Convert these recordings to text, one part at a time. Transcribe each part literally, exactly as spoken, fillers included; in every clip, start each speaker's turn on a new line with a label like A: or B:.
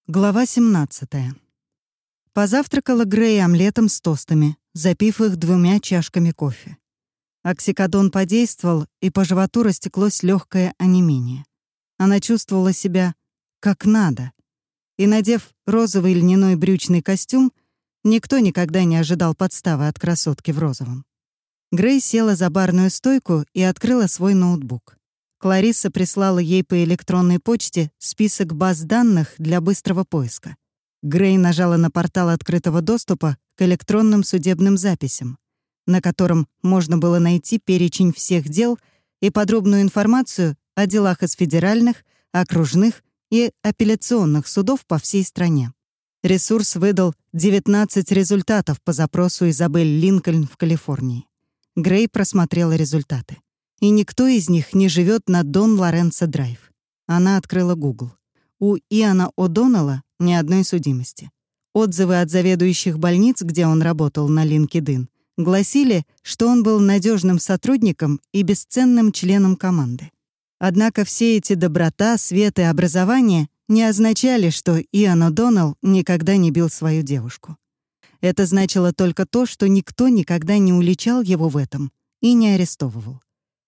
A: Глава семнадцатая. Позавтракала Грей омлетом с тостами, запив их двумя чашками кофе. Оксикодон подействовал, и по животу растеклось легкое онемение. Она чувствовала себя как надо. И, надев розовый льняной брючный костюм, никто никогда не ожидал подставы от красотки в розовом. Грей села за барную стойку и открыла свой ноутбук. Кларисса прислала ей по электронной почте список баз данных для быстрого поиска. Грей нажала на портал открытого доступа к электронным судебным записям, на котором можно было найти перечень всех дел и подробную информацию о делах из федеральных, окружных и апелляционных судов по всей стране. Ресурс выдал девятнадцать результатов по запросу Изабель Линкольн в Калифорнии. Грей просмотрела результаты. И никто из них не живет на Дон Лоренцо Драйв. Она открыла Google. У Иана О'Доннелла ни одной судимости. Отзывы от заведующих больниц, где он работал на LinkedIn, гласили, что он был надежным сотрудником и бесценным членом команды. Однако все эти доброта, свет и образование не означали, что Иан О'Доннелл никогда не бил свою девушку. Это значило только то, что никто никогда не уличал его в этом и не арестовывал.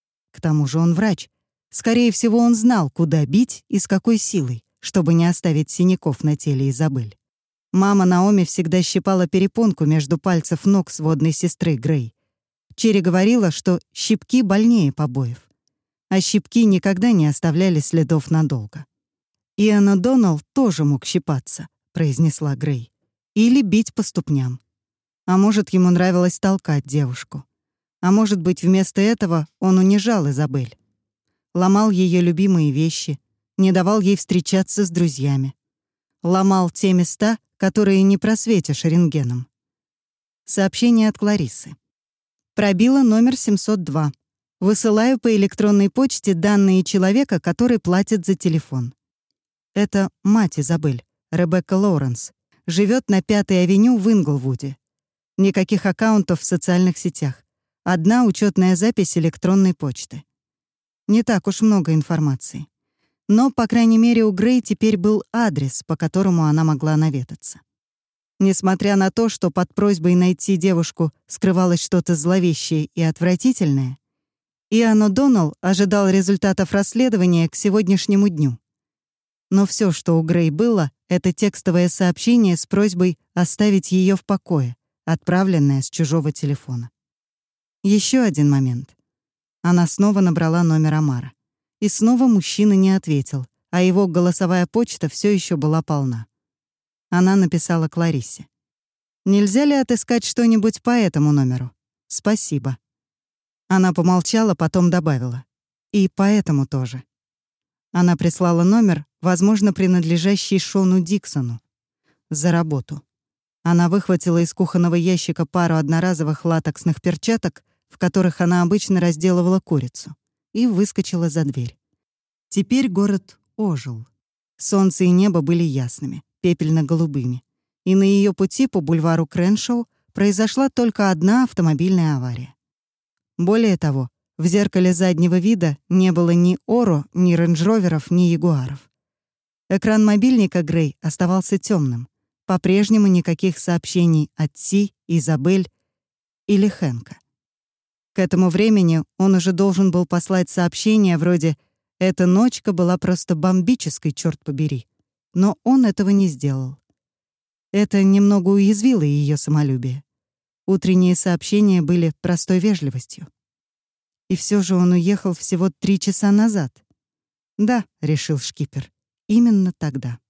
A: К тому же он врач. Скорее всего, он знал, куда бить и с какой силой, чтобы не оставить синяков на теле Изабель. Мама Наоми всегда щипала перепонку между пальцев ног сводной сестры Грей. Черри говорила, что щипки больнее побоев. А щипки никогда не оставляли следов надолго. «Иан О'Доннелл тоже мог щипаться», — произнесла Грей. «Или бить по ступням. А может, ему нравилось толкать девушку. А может быть, вместо этого он унижал Изабель. Ломал ее любимые вещи, не давал ей встречаться с друзьями. Ломал те места, которые не просветишь рентгеном. Сообщение от Клариссы. Пробила номер семьсот два. Высылаю по электронной почте данные человека, который платит за телефон. Это мать Изабель, Ребекка Лоуренс. Живет на Пятой авеню в Инглвуде. Никаких аккаунтов в социальных сетях. Одна учетная запись электронной почты. Не так уж много информации. Но, по крайней мере, у Грей теперь был адрес, по которому она могла наведаться. Несмотря на то, что под просьбой найти девушку скрывалось что-то зловещее и отвратительное, Иан О'Доннелл ожидал результатов расследования к сегодняшнему дню. Но все, что у Грей было, это текстовое сообщение с просьбой оставить ее в покое, отправленное с чужого телефона. Еще один момент. Она снова набрала номер Амара. И снова мужчина не ответил, а его голосовая почта все еще была полна. Она написала Клариссе. «Нельзя ли отыскать что-нибудь по этому номеру? Спасибо». Она помолчала, потом добавила. «И по этому тоже». Она прислала номер, возможно, принадлежащий Шону Диксону. За работу. Она выхватила из кухонного ящика пару одноразовых латексных перчаток, в которых она обычно разделывала курицу, и выскочила за дверь. Теперь город ожил. Солнце и небо были ясными, пепельно-голубыми, и на ее пути по бульвару Креншоу произошла только одна автомобильная авария. Более того, в зеркале заднего вида не было ни Оро, ни рейндж-роверов, ни ягуаров. Экран мобильника Грей оставался темным. По-прежнему никаких сообщений от Си, Изабель или Хэнка. К этому времени он уже должен был послать сообщение вроде «Эта ночка была просто бомбической, черт побери». Но он этого не сделал. Это немного уязвило ее самолюбие. Утренние сообщения были простой вежливостью. И все же он уехал всего три часа назад. «Да», — решил шкипер, — «именно тогда».